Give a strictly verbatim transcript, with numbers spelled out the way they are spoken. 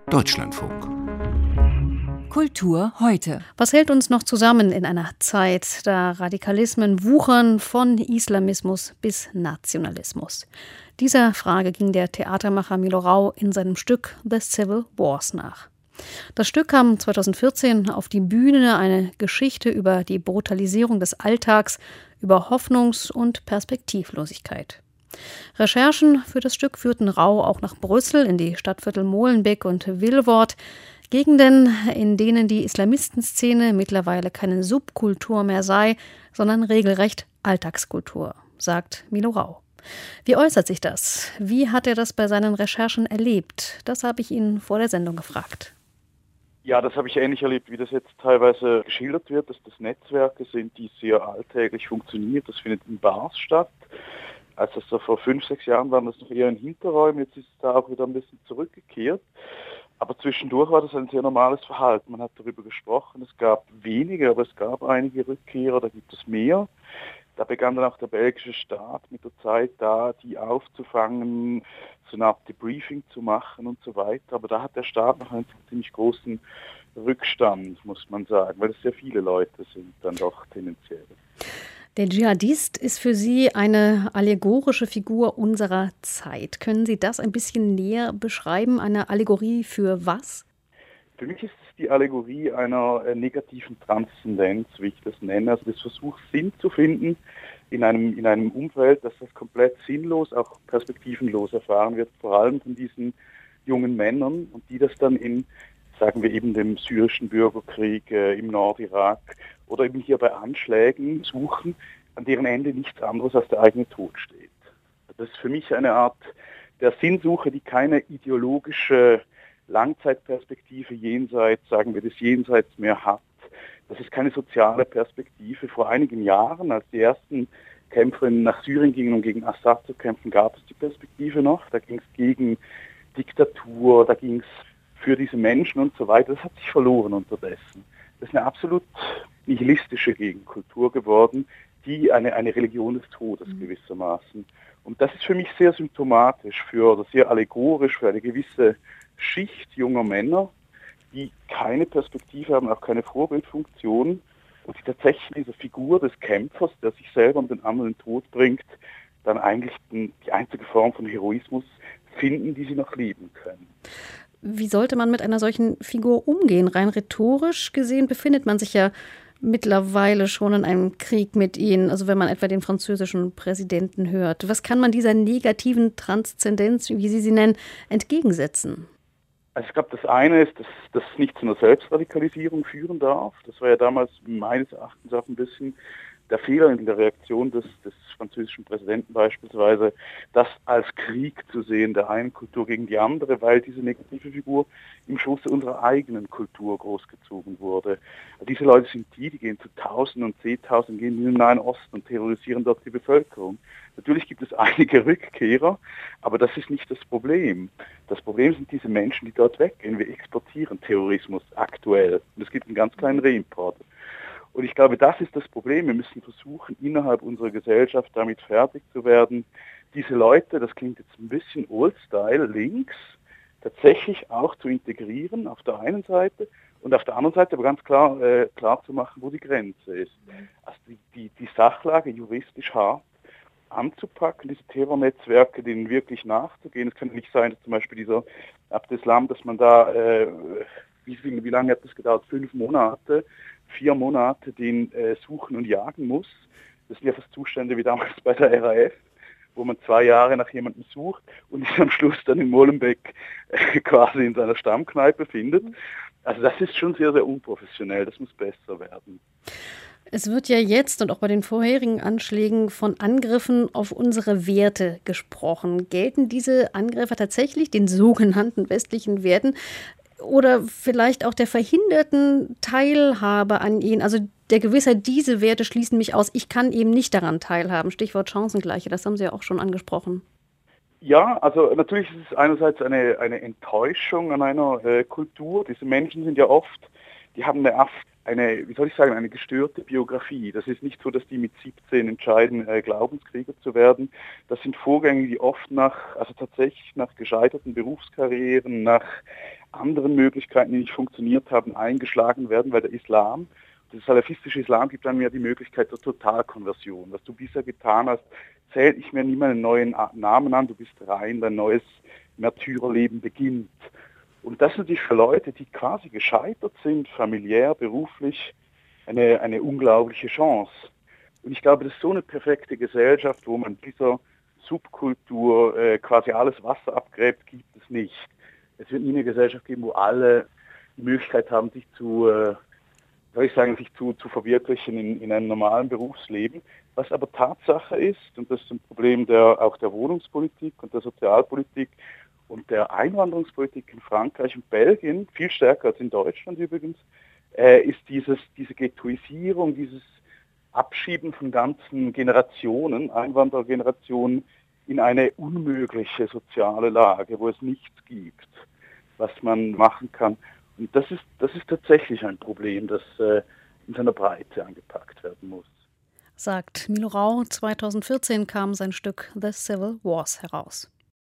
Deutschlandfunk. Kultur heute. Was hält uns noch zusammen in einer Zeit, da Radikalismen wuchern von Islamismus bis Nationalismus? Dieser Frage ging der Theatermacher Milo Rau in seinem Stück The Civil Wars nach. Das Stück kam zweitausendvierzehn auf die Bühne, eine Geschichte über die Brutalisierung des Alltags, über Hoffnungs- und Perspektivlosigkeit. Recherchen für das Stück führten Rau auch nach Brüssel, in die Stadtviertel Molenbeek und Vilvoorde, Gegenden, in denen die Islamistenszene mittlerweile keine Subkultur mehr sei, sondern regelrecht Alltagskultur, sagt Milo Rau. Wie äußert sich das? Wie hat er das bei seinen Recherchen erlebt? Das habe ich ihn vor der Sendung gefragt. Ja, das habe ich ähnlich erlebt, wie das jetzt teilweise geschildert wird, dass das Netzwerke sind, die sehr alltäglich funktionieren. Das findet in Bars statt. Als das so vor fünf, sechs Jahren waren das noch eher in Hinterräumen, jetzt ist es da auch wieder ein bisschen zurückgekehrt. Aber zwischendurch war das ein sehr normales Verhalten. Man hat darüber gesprochen, es gab wenige, aber es gab einige Rückkehrer, da gibt es mehr. Da begann dann auch der belgische Staat mit der Zeit da, die aufzufangen, so eine Art Debriefing zu machen und so weiter. Aber da hat der Staat noch einen ziemlich großen Rückstand, muss man sagen, weil es sehr viele Leute sind dann doch tendenziell. Der Dschihadist ist für Sie eine allegorische Figur unserer Zeit. Können Sie das ein bisschen näher beschreiben? Eine Allegorie für was? Für mich ist es die Allegorie einer äh, negativen Transzendenz, wie ich das nenne. Also des Versuchs, Sinn zu finden in einem, in einem Umfeld, das das komplett sinnlos, auch perspektivenlos erfahren wird, vor allem von diesen jungen Männern, und die das dann in, sagen wir eben, dem syrischen Bürgerkrieg äh, im Nordirak oder eben hier bei Anschlägen suchen, an deren Ende nichts anderes als der eigene Tod steht. Das ist für mich eine Art der Sinnsuche, die keine ideologische Langzeitperspektive jenseits, sagen wir, des Jenseits mehr hat. Das ist keine soziale Perspektive. Vor einigen Jahren, als die ersten Kämpferinnen nach Syrien gingen, um gegen Assad zu kämpfen, gab es die Perspektive noch. Da ging es gegen Diktatur, da ging es für diese Menschen und so weiter. Das hat sich verloren unterdessen. Das ist eine absolut nihilistische Gegenkultur geworden, die eine, eine Religion des Todes gewissermaßen. Und das ist für mich sehr symptomatisch für, oder sehr allegorisch für eine gewisse Schicht junger Männer, die keine Perspektive haben, auch keine Vorbildfunktion und die tatsächlich diese Figur des Kämpfers, der sich selber und den anderen in den Tod bringt, dann eigentlich die einzige Form von Heroismus finden, die sie noch lieben können. Wie sollte man mit einer solchen Figur umgehen? Rein rhetorisch gesehen befindet man sich ja mittlerweile schon in einem Krieg mit ihnen, also wenn man etwa den französischen Präsidenten hört. Was kann man dieser negativen Transzendenz, wie Sie sie nennen, entgegensetzen? Also ich glaube, das eine ist, dass das nicht zu einer Selbstradikalisierung führen darf. Das war ja damals meines Erachtens auch ein bisschen der Fehler in der Reaktion des, des französischen Präsidenten beispielsweise, das als Krieg zu sehen, der einen Kultur gegen die andere, weil diese negative Figur im Schoße unserer eigenen Kultur großgezogen wurde. Diese Leute sind die, die gehen zu Tausenden und Zehntausenden, gehen in den Nahen Osten und terrorisieren dort die Bevölkerung. Natürlich gibt es einige Rückkehrer, aber das ist nicht das Problem. Das Problem sind diese Menschen, die dort weggehen. Wir exportieren Terrorismus aktuell. Und es gibt einen ganz kleinen Reimport. Und ich glaube, das ist das Problem. Wir müssen versuchen, innerhalb unserer Gesellschaft damit fertig zu werden, diese Leute, das klingt jetzt ein bisschen old-style, links, tatsächlich auch zu integrieren auf der einen Seite und auf der anderen Seite aber ganz klar, äh, klar zu machen, wo die Grenze ist. Also die, die, die Sachlage juristisch hart anzupacken, diese Terrornetzwerke, denen wirklich nachzugehen. Es kann nicht sein, dass zum Beispiel dieser Abdeslam, dass man da, äh, wie, viel, wie lange hat das gedauert? Fünf Monate, vier Monate den äh, suchen und jagen muss. Das sind ja fast Zustände wie damals bei der R A F, wo man zwei Jahre nach jemandem sucht und ist am Schluss dann in Molenbeek äh, quasi in seiner Stammkneipe findet. Also das ist schon sehr, sehr unprofessionell. Das muss besser werden. Es wird ja jetzt und auch bei den vorherigen Anschlägen von Angriffen auf unsere Werte gesprochen. Gelten diese Angriffe tatsächlich den sogenannten westlichen Werten oder vielleicht auch der verhinderten Teilhabe an ihnen? Also der Gewissheit, diese Werte schließen mich aus, ich kann eben nicht daran teilhaben. Stichwort Chancengleiche, das haben Sie ja auch schon angesprochen. Ja, also natürlich ist es einerseits eine, eine Enttäuschung an einer äh, Kultur. Diese Menschen sind ja oft, die haben eine, eine, wie soll ich sagen, eine gestörte Biografie. Das ist nicht so, dass die mit siebzehn entscheiden, äh, Glaubenskrieger zu werden. Das sind Vorgänge, die oft nach, also tatsächlich nach gescheiterten Berufskarrieren, nach anderen Möglichkeiten, die nicht funktioniert haben, eingeschlagen werden, weil der Islam, das salafistische Islam gibt einem ja die Möglichkeit der Totalkonversion. Was du bisher getan hast, zählt nicht mehr niemand einen neuen Namen an, du bist rein, dein neues Märtyrerleben beginnt. Und das ist natürlich für Leute, die quasi gescheitert sind, familiär, beruflich, eine, eine unglaubliche Chance. Und ich glaube, das ist so eine perfekte Gesellschaft, wo man dieser Subkultur äh, quasi alles Wasser abgräbt, gibt es nicht. Es wird nie eine Gesellschaft geben, wo alle die Möglichkeit haben, sich zu, äh, soll ich sagen, sich zu, zu verwirklichen in, in einem normalen Berufsleben. Was aber Tatsache ist, und das ist ein Problem der, auch der Wohnungspolitik und der Sozialpolitik und der Einwanderungspolitik in Frankreich und Belgien, viel stärker als in Deutschland übrigens, äh, ist dieses, diese Ghettoisierung, dieses Abschieben von ganzen Generationen, Einwanderergenerationen, in eine unmögliche soziale Lage, wo es nichts gibt, was man machen kann. Und das ist, das ist tatsächlich ein Problem, das äh, in seiner Breite angepackt werden muss. Sagt Milo Rau. zweitausendvierzehn kam sein Stück The Civil Wars heraus.